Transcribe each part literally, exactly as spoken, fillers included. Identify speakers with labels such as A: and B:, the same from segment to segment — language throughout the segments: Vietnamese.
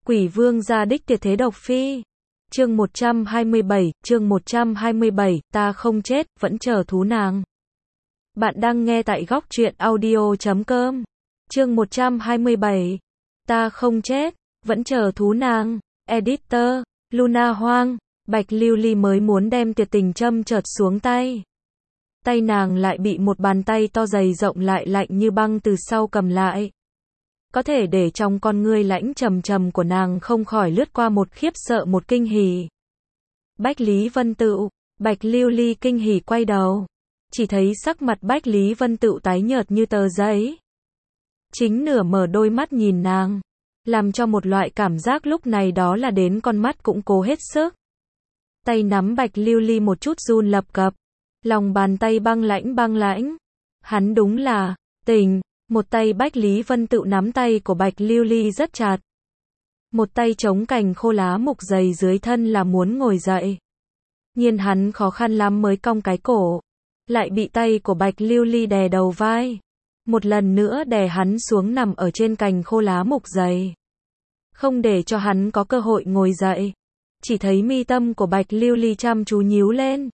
A: Quỷ vương gia đích tuyệt thế độc phi. Chương một trăm hai mươi bảy, chương một trăm hai mươi bảy, ta không chết, vẫn chờ thú nàng. Bạn đang nghe tại góc truyện audio chấm com. Chương một trăm hai mươi bảy, ta không chết, vẫn chờ thú nàng. Editor, Luna Hoang. Bạch Lưu Ly mới muốn đem tuyệt tình châm chợt xuống tay. Tay nàng lại bị một bàn tay to dày rộng lại lạnh như băng từ sau cầm lại. Có thể để trong con ngươi lãnh trầm trầm của nàng không khỏi lướt qua một khiếp sợ một kinh hỉ. Bách Lý Vân Tựu, Bạch Lưu Ly kinh hỉ quay đầu. Chỉ thấy sắc mặt Bách Lý Vân Tựu tái nhợt như tờ giấy. Chính nửa mở đôi mắt nhìn nàng. Làm cho một loại cảm giác lúc này đó là đến con mắt cũng cố hết sức. Tay nắm Bạch Lưu Ly một chút run lập cập. Lòng bàn tay băng lãnh băng lãnh. Hắn đúng là, tình. Một tay Bách Lý Vân Tựu nắm tay của Bạch Lưu Ly rất chặt. Một tay chống cành khô lá mục dày dưới thân là muốn ngồi dậy. Nhưng hắn khó khăn lắm mới cong cái cổ. Lại bị tay của Bạch Lưu Ly đè đầu vai. Một lần nữa đè hắn xuống nằm ở trên cành khô lá mục dày. Không để cho hắn có cơ hội ngồi dậy. Chỉ thấy mi tâm của Bạch Lưu Ly chăm chú nhíu lên.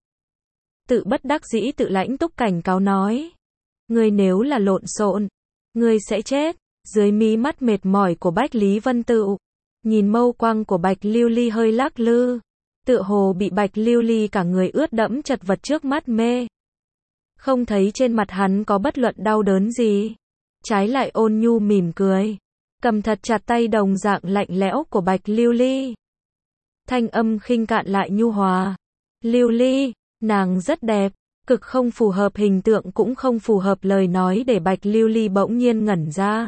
A: Tự bất đắc dĩ tự lãnh túc cảnh cáo nói. Ngươi nếu là lộn xộn, ngươi sẽ chết. Dưới mí mắt mệt mỏi của Bách Lý Vân Tựu, nhìn mâu quang của Bạch Lưu Ly hơi lắc lư, tựa hồ bị Bạch Lưu Ly cả người ướt đẫm chật vật trước mắt mê. Không thấy trên mặt hắn có bất luận đau đớn gì, trái lại ôn nhu mỉm cười, cầm thật chặt tay đồng dạng lạnh lẽo của Bạch Lưu Ly. Thanh âm khinh cạn lại nhu hòa. Lưu Ly, nàng rất đẹp. Cực không phù hợp hình tượng cũng không phù hợp lời nói để Bạch Lưu Ly bỗng nhiên ngẩn ra.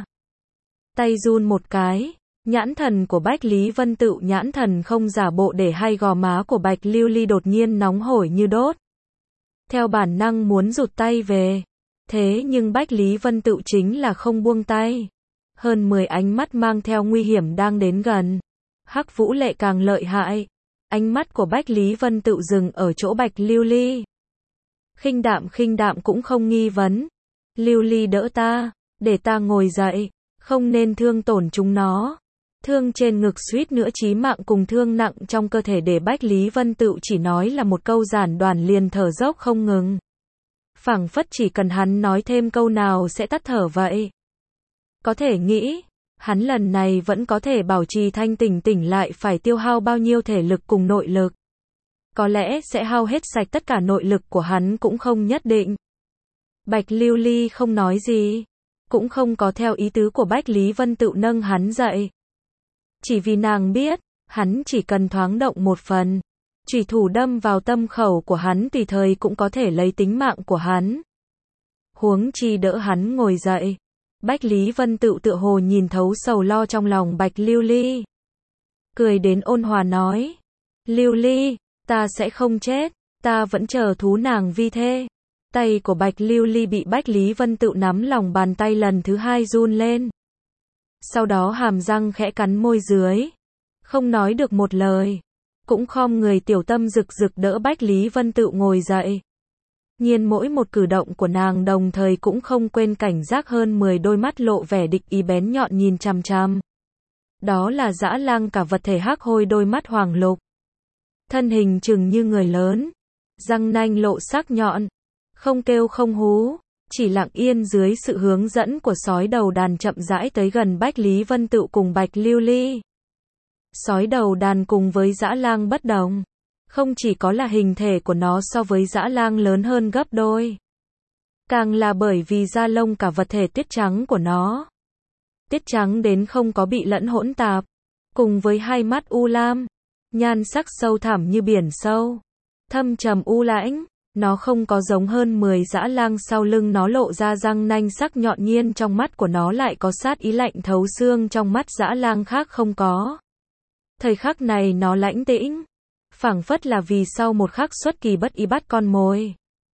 A: Tay run một cái, nhãn thần của Bách Lý Vân Tựu nhãn thần không giả bộ để hai gò má của Bạch Lưu Ly đột nhiên nóng hổi như đốt. Theo bản năng muốn rụt tay về. Thế nhưng Bách Lý Vân Tựu chính là không buông tay. Hơn mười ánh mắt mang theo nguy hiểm đang đến gần. Hắc Vũ Lệ càng lợi hại. Ánh mắt của Bách Lý Vân Tựu dừng ở chỗ Bạch Lưu Ly. Khinh đạm khinh đạm cũng không nghi vấn. Lưu Ly đỡ ta, để ta ngồi dậy, không nên thương tổn chúng nó. Thương trên ngực suýt nữa chí mạng cùng thương nặng trong cơ thể để Bách Lý Vân Tựu chỉ nói là một câu giản đoàn liền thở dốc không ngừng. Phảng phất chỉ cần hắn nói thêm câu nào sẽ tắt thở vậy. Có thể nghĩ, hắn lần này vẫn có thể bảo trì thanh tỉnh tỉnh lại phải tiêu hao bao nhiêu thể lực cùng nội lực. Có lẽ sẽ hao hết sạch tất cả nội lực của hắn cũng không nhất định. Bạch Lưu Ly không nói gì, cũng không có theo ý tứ của Bách Lý Vân Tựu nâng hắn dậy. Chỉ vì nàng biết, hắn chỉ cần thoáng động một phần, chủy thủ đâm vào tâm khẩu của hắn tùy thời cũng có thể lấy tính mạng của hắn. Huống chi đỡ hắn ngồi dậy. Bách Lý Vân Tựu tựa hồ nhìn thấu sầu lo trong lòng Bạch Lưu Ly. Cười đến ôn hòa nói. Lưu Ly, ta sẽ không chết, ta vẫn chờ thú nàng vi thê. Tay của Bạch Lưu Ly bị Bách Lý Vân Tựu nắm lòng bàn tay lần thứ hai run lên. Sau đó hàm răng khẽ cắn môi dưới. Không nói được một lời. Cũng khom người tiểu tâm rực rực đỡ Bách Lý Vân Tựu ngồi dậy. Nhiên mỗi một cử động của nàng đồng thời cũng không quên cảnh giác hơn mười đôi mắt lộ vẻ địch ý bén nhọn nhìn chằm chằm. Đó là dã lang cả vật thể hắc hôi đôi mắt hoàng lục. Thân hình chừng như người lớn, răng nanh lộ sắc nhọn, không kêu không hú, chỉ lặng yên dưới sự hướng dẫn của sói đầu đàn chậm rãi tới gần Bách Lý Vân Tựu cùng Bạch Lưu Ly. Sói đầu đàn cùng với dã lang bất đồng, không chỉ có là hình thể của nó so với dã lang lớn hơn gấp đôi, càng là bởi vì da lông cả vật thể tuyết trắng của nó. Tuyết trắng đến không có bị lẫn hỗn tạp, cùng với hai mắt u lam. Nhan sắc sâu thẳm như biển sâu, thâm trầm u lãnh, nó không có giống hơn mười dã lang sau lưng nó lộ ra răng nanh sắc nhọn nhiên trong mắt của nó lại có sát ý lạnh thấu xương trong mắt dã lang khác không có. Thời khắc này nó lãnh tĩnh, phảng phất là vì sau một khắc xuất kỳ bất ý bắt con mồi.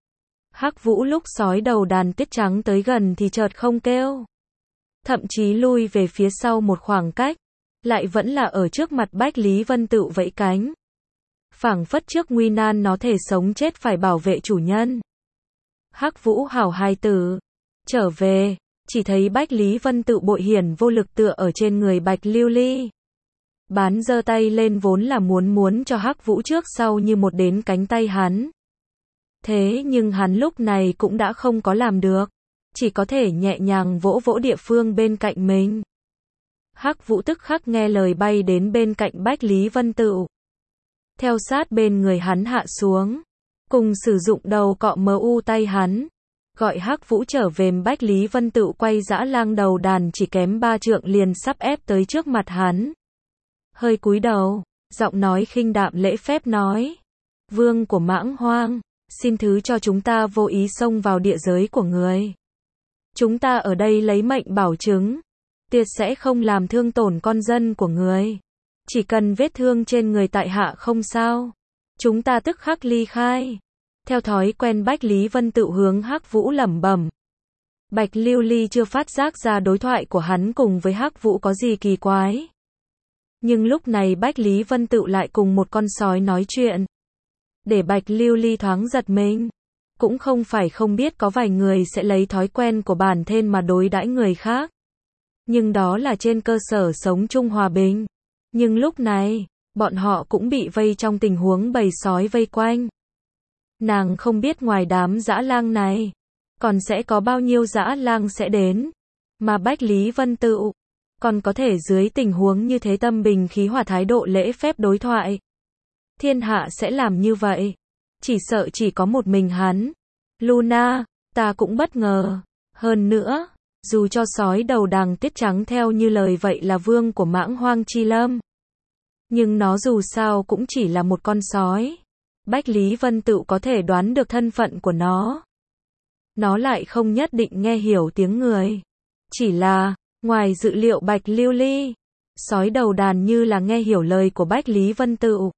A: Hắc Vũ lúc sói đầu đàn tuyết trắng tới gần thì chợt không kêu, thậm chí lui về phía sau một khoảng cách. Lại vẫn là ở trước mặt Bách Lý Vân Tựu vẫy cánh. Phảng phất trước nguy nan nó thể sống chết phải bảo vệ chủ nhân. Hắc Vũ hảo hài tử. Trở về, chỉ thấy Bách Lý Vân Tựu bội hiển vô lực tựa ở trên người Bạch Lưu Ly. Bán giơ tay lên vốn là muốn muốn cho Hắc Vũ trước sau như một đến cánh tay hắn. Thế nhưng hắn lúc này cũng đã không có làm được, chỉ có thể nhẹ nhàng vỗ vỗ địa phương bên cạnh mình. Hắc Vũ tức khắc nghe lời bay đến bên cạnh Bách Lý Vân Tựu. Theo sát bên người hắn hạ xuống, cùng sử dụng đầu cọ mờ u tay hắn, gọi Hắc Vũ trở về. Bách Lý Vân Tựu quay dã lang đầu đàn chỉ kém ba trượng liền sắp ép tới trước mặt hắn. Hơi cúi đầu, giọng nói khinh đạm lễ phép nói: Vương của Mãng Hoang, xin thứ cho chúng ta vô ý xông vào địa giới của người. Chúng ta ở đây lấy mệnh bảo chứng, tuyệt sẽ không làm thương tổn con dân của người. Chỉ cần vết thương trên người tại hạ không sao, chúng ta tức khắc ly khai. Theo thói quen Bách Lý Vân Tựu hướng Hắc Vũ lẩm bẩm. Bạch Lưu Ly chưa phát giác ra đối thoại của hắn cùng với Hắc Vũ có gì kỳ quái. Nhưng lúc này Bách Lý Vân Tựu lại cùng một con sói nói chuyện, để Bạch Lưu Ly thoáng giật mình. Cũng không phải không biết có vài người sẽ lấy thói quen của bản thân mà đối đãi người khác. Nhưng đó là trên cơ sở sống chung hòa bình. Nhưng lúc này, bọn họ cũng bị vây trong tình huống bầy sói vây quanh. Nàng không biết ngoài đám dã lang này, còn sẽ có bao nhiêu dã lang sẽ đến. Mà Bách Lý Vân Tựu, còn có thể dưới tình huống như thế tâm bình khí hòa thái độ lễ phép đối thoại. Thiên hạ sẽ làm như vậy. Chỉ sợ chỉ có một mình hắn. Luna, ta cũng bất ngờ. Hơn nữa, dù cho sói đầu đằng tiết trắng theo như lời vậy là vương của Mãng Hoang Chi Lâm, nhưng nó dù sao cũng chỉ là một con sói. Bách Lý Vân Tựu có thể đoán được thân phận của nó. Nó lại không nhất định nghe hiểu tiếng người. Chỉ là, ngoài dự liệu Bạch Lưu Ly, sói đầu đàn như là nghe hiểu lời của Bách Lý Vân Tựu.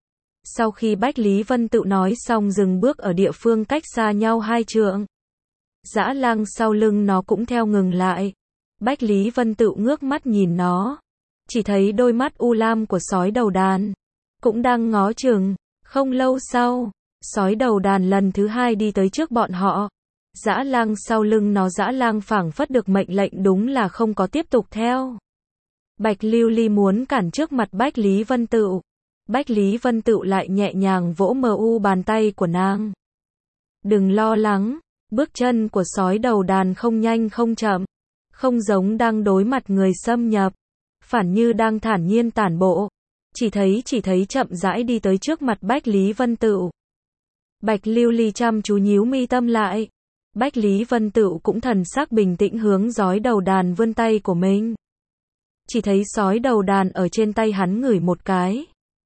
A: Sau khi Bách Lý Vân Tựu nói xong dừng bước ở địa phương cách xa nhau hai trượng. Dã lang sau lưng nó cũng theo ngừng lại. Bách Lý Vân Tựu ngước mắt nhìn nó, chỉ thấy đôi mắt u lam của sói đầu đàn cũng đang ngó chừng. Không lâu sau, sói đầu đàn lần thứ hai đi tới trước bọn họ. Dã lang sau lưng nó dã lang phảng phất được mệnh lệnh đúng là không có tiếp tục theo. Bạch Lưu Ly muốn cản trước mặt Bách Lý Vân Tựu. Bách Lý Vân Tựu lại nhẹ nhàng vỗ mờ u bàn tay của nàng. Đừng lo lắng, bước chân của sói đầu đàn không nhanh không chậm, không giống đang đối mặt người xâm nhập, phản như đang thản nhiên tản bộ. Chỉ thấy chỉ thấy chậm rãi đi tới trước mặt Bách Lý Vân Tựu. Bạch Lưu Ly chăm chú nhíu mi tâm lại. Bách Lý Vân Tựu cũng thần sắc bình tĩnh hướng sói đầu đàn vươn tay của mình. Chỉ thấy sói đầu đàn ở trên tay hắn ngửi một cái.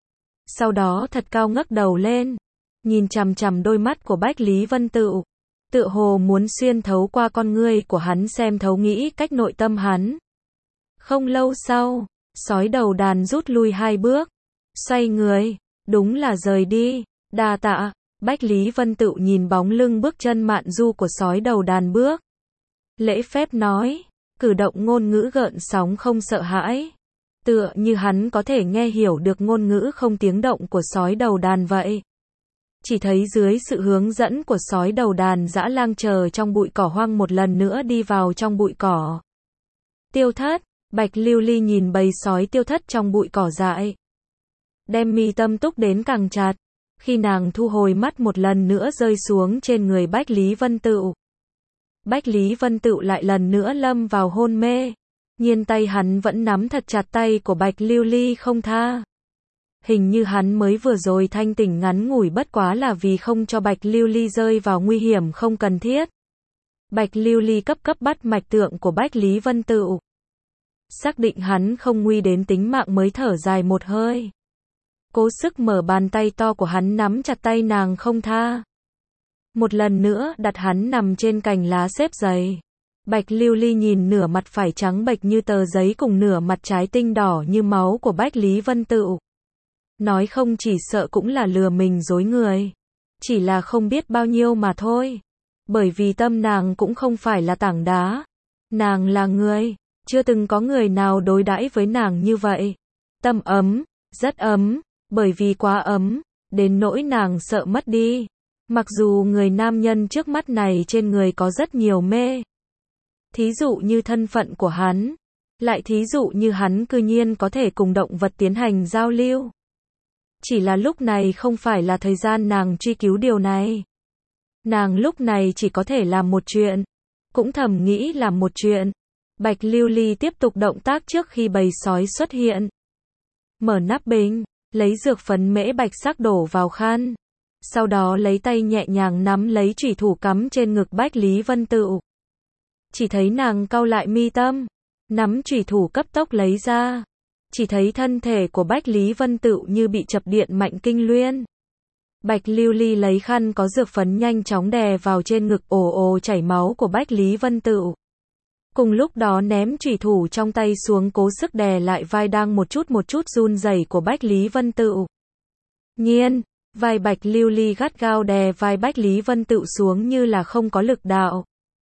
A: Sau đó thật cao ngấc đầu lên, nhìn chằm chằm đôi mắt của Bách Lý Vân Tựu, tựa hồ muốn xuyên thấu qua con ngươi của hắn xem thấu nghĩ cách nội tâm hắn. Không lâu sau, sói đầu đàn rút lui hai bước, xoay người, đúng là rời đi. Đa tạ. Bách Lý Vân Tựu nhìn bóng lưng bước chân mạn du của sói đầu đàn bước, lễ phép nói, cử động ngôn ngữ gợn sóng không sợ hãi, tựa như hắn có thể nghe hiểu được ngôn ngữ không tiếng động của sói đầu đàn vậy. Chỉ thấy dưới sự hướng dẫn của sói đầu đàn dã lang chờ trong bụi cỏ hoang một lần nữa đi vào trong bụi cỏ. Tiêu thất. Bạch Lưu Ly nhìn bầy sói tiêu thất trong bụi cỏ dại, đem mi tâm túc đến càng chặt. Khi nàng thu hồi mắt một lần nữa rơi xuống trên người Bách Lý Vân Tựu, Bách Lý Vân Tựu lại lần nữa lâm vào hôn mê. Nhiên tay hắn vẫn nắm thật chặt tay của Bạch Lưu Ly không tha. Hình như hắn mới vừa rồi thanh tỉnh ngắn ngủi bất quá là vì không cho Bạch Lưu Ly rơi vào nguy hiểm không cần thiết. Bạch Lưu Ly cấp cấp bắt mạch tượng của Bách Lý Vân Tựu, xác định hắn không nguy đến tính mạng mới thở dài một hơi. Cố sức mở bàn tay to của hắn nắm chặt tay nàng không tha. Một lần nữa đặt hắn nằm trên cành lá xếp dày. Bạch Lưu Ly nhìn nửa mặt phải trắng bệch như tờ giấy cùng nửa mặt trái tinh đỏ như máu của Bách Lý Vân Tựu. Nói không chỉ sợ cũng là lừa mình dối người. Chỉ là không biết bao nhiêu mà thôi. Bởi vì tâm nàng cũng không phải là tảng đá. Nàng là người. Chưa từng có người nào đối đãi với nàng như vậy. Tâm ấm, rất ấm. Bởi vì quá ấm, đến nỗi nàng sợ mất đi. Mặc dù người nam nhân trước mắt này trên người có rất nhiều mê. Thí dụ như thân phận của hắn, Lại thí dụ như hắn cư nhiên có thể cùng động vật tiến hành giao lưu. Chỉ là lúc này không phải là thời gian nàng truy cứu điều này. Nàng lúc này chỉ có thể làm một chuyện. Cũng thầm nghĩ làm một chuyện. Bạch Lưu Ly tiếp tục động tác trước khi bầy sói xuất hiện. Mở nắp bình, lấy dược phấn mễ bạch sắc đổ vào khăn. Sau đó lấy tay nhẹ nhàng nắm lấy chủy thủ cắm trên ngực Bách Lý Vân Tựu. Chỉ thấy nàng cau lại mi tâm, nắm chủy thủ cấp tốc lấy ra. Chỉ thấy thân thể của Bách Lý Vân Tựu như bị chập điện mạnh kinh luyên. Bạch Lưu Ly lấy khăn có dược phấn nhanh chóng đè vào trên ngực ồ ồ chảy máu của Bách Lý Vân Tựu. Cùng lúc đó ném chủy thủ trong tay xuống cố sức đè lại vai đang một chút một chút run rẩy của Bách Lý Vân Tựu. Nhiên, vai Bạch Lưu Ly gắt gao đè vai Bách Lý Vân Tựu xuống như là không có lực đạo.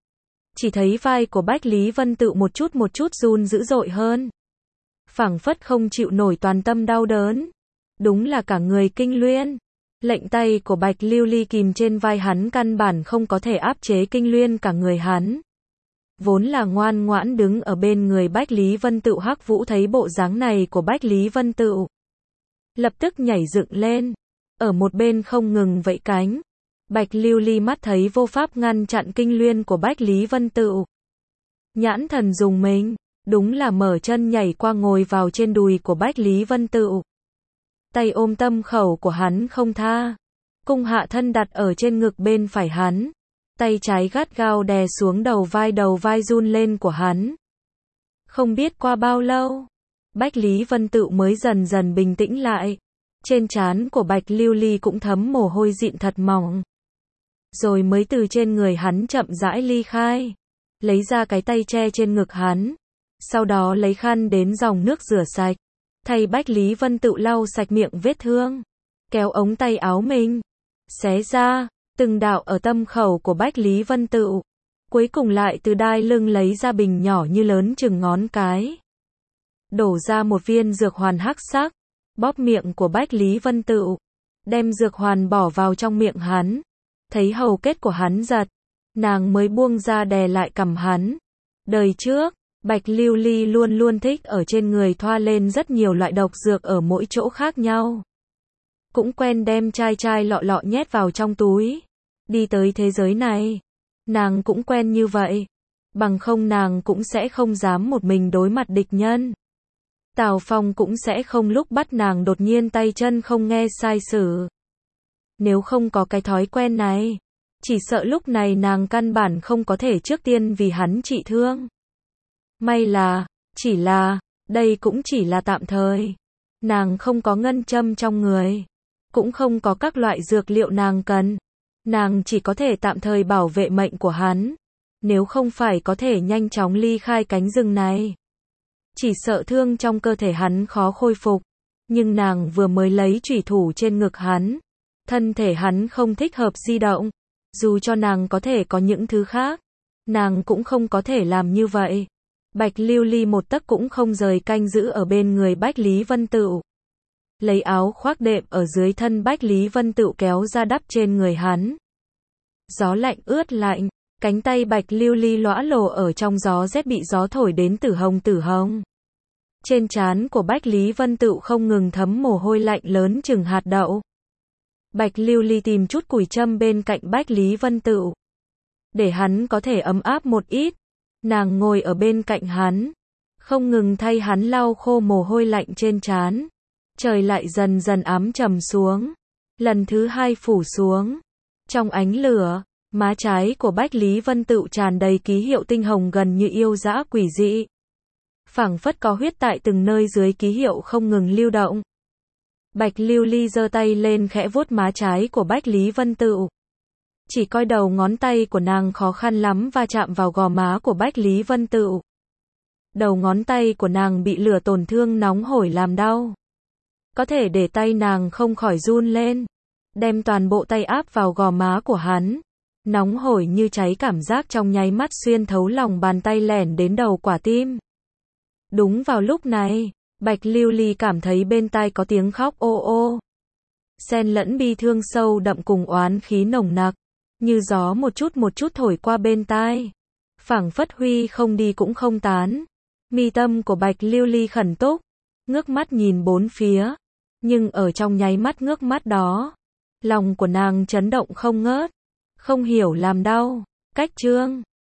A: Chỉ thấy vai của Bách Lý Vân Tựu một chút một chút run dữ dội hơn. Phảng phất không chịu nổi toàn tâm đau đớn. Đúng là cả người kinh luyên. Lệnh tay của Bạch Lưu Ly kìm trên vai hắn căn bản không có thể áp chế kinh luyên cả người hắn. Vốn là ngoan ngoãn đứng ở bên người Bách Lý Vân Tựu Hắc Vũ thấy bộ dáng này của Bách Lý Vân Tựu. Lập tức nhảy dựng lên. Ở một bên không ngừng vẫy cánh. Bạch Lưu Ly mắt thấy vô pháp ngăn chặn kinh luyên của Bách Lý Vân Tựu. Nhãn thần dùng mình. Đúng là mở chân nhảy qua ngồi vào trên đùi của Bách Lý Vân Tựu. Tay ôm tâm khẩu của hắn không tha. Cung hạ thân đặt ở trên ngực bên phải hắn. Tay trái gắt gao đè xuống đầu vai đầu vai run lên của hắn. Không biết qua bao lâu, Bách Lý Vân Tựu mới dần dần bình tĩnh lại. Trên trán của Bạch Lưu Ly cũng thấm mồ hôi dịn thật mỏng. Rồi mới từ trên người hắn chậm rãi ly khai. Lấy ra cái tay che trên ngực hắn. Sau đó lấy khăn đến dòng nước rửa sạch. Thay Bách Lý Vân Tựu lau sạch miệng vết thương. Kéo ống tay áo mình. Xé ra. Từng đạo ở tâm khẩu của Bách Lý Vân Tựu. Cuối cùng lại từ đai lưng lấy ra bình nhỏ như lớn chừng ngón cái. Đổ ra một viên dược hoàn hắc sắc. Bóp miệng của Bách Lý Vân Tựu. Đem dược hoàn bỏ vào trong miệng hắn. Thấy hầu kết của hắn giật. Nàng mới buông ra đè lại cằm hắn. Đời trước, Bạch Lưu Ly luôn luôn thích ở trên người thoa lên rất nhiều loại độc dược ở mỗi chỗ khác nhau. Cũng quen đem chai chai lọ lọ nhét vào trong túi. Đi tới thế giới này, nàng cũng quen như vậy. Bằng không nàng cũng sẽ không dám một mình đối mặt địch nhân. Tào Phong cũng sẽ không lúc bắt nàng đột nhiên tay chân không nghe sai sử. Nếu không có cái thói quen này, chỉ sợ lúc này nàng căn bản không có thể trước tiên vì hắn trị thương. May là, chỉ là, đây cũng chỉ là tạm thời. Nàng không có ngân châm trong người. Cũng không có các loại dược liệu nàng cần. Nàng chỉ có thể tạm thời bảo vệ mệnh của hắn. Nếu không phải có thể nhanh chóng ly khai cánh rừng này. Chỉ sợ thương trong cơ thể hắn khó khôi phục. Nhưng nàng vừa mới lấy chủy thủ trên ngực hắn. Thân thể hắn không thích hợp di động. Dù cho nàng có thể có những thứ khác. Nàng cũng không có thể làm như vậy. Bạch Lưu Ly một tấc cũng không rời canh giữ ở bên người Bách Lý Vân Tựu. Lấy áo khoác đệm ở dưới thân Bách Lý Vân Tựu kéo ra đắp trên người hắn. Gió lạnh ướt lạnh, cánh tay Bạch Lưu Ly lõa lồ ở trong gió rét bị gió thổi đến tử hồng tử hồng. Trên trán của Bách Lý Vân Tựu không ngừng thấm mồ hôi lạnh lớn chừng hạt đậu. Bạch Lưu Ly tìm chút củi châm bên cạnh Bách Lý Vân Tựu. Để hắn có thể ấm áp một ít. Nàng ngồi ở bên cạnh hắn. Không ngừng thay hắn lau khô mồ hôi lạnh trên trán. Trời lại dần dần ám trầm xuống. Lần thứ hai phủ xuống. Trong ánh lửa, má trái của Bách Lý Vân Tựu tràn đầy ký hiệu tinh hồng gần như yêu dã quỷ dị. Phảng phất có huyết tại từng nơi dưới ký hiệu không ngừng lưu động. Bạch Lưu Ly giơ tay lên khẽ vuốt má trái của Bách Lý Vân Tựu. Chỉ coi đầu ngón tay của nàng khó khăn lắm va chạm vào gò má của Bách Lý Vân Tựu. Đầu ngón tay của nàng bị lửa tổn thương nóng hổi làm đau. Có thể để tay nàng không khỏi run lên. Đem toàn bộ tay áp vào gò má của hắn. Nóng hổi như cháy cảm giác trong nháy mắt xuyên thấu lòng bàn tay lẻn đến đầu quả tim. Đúng vào lúc này, Bạch Lưu Ly cảm thấy bên tai có tiếng khóc ô ô. Xen lẫn bi thương sâu đậm cùng oán khí nồng nặc. Như gió một chút một chút thổi qua bên tai. Phảng phất huy không đi cũng không tán. Mi tâm của Bạch Lưu Ly khẩn túc, ngước mắt nhìn bốn phía, nhưng ở trong nháy mắt ngước mắt đó, lòng của nàng chấn động không ngớt, không hiểu làm đau, cách chương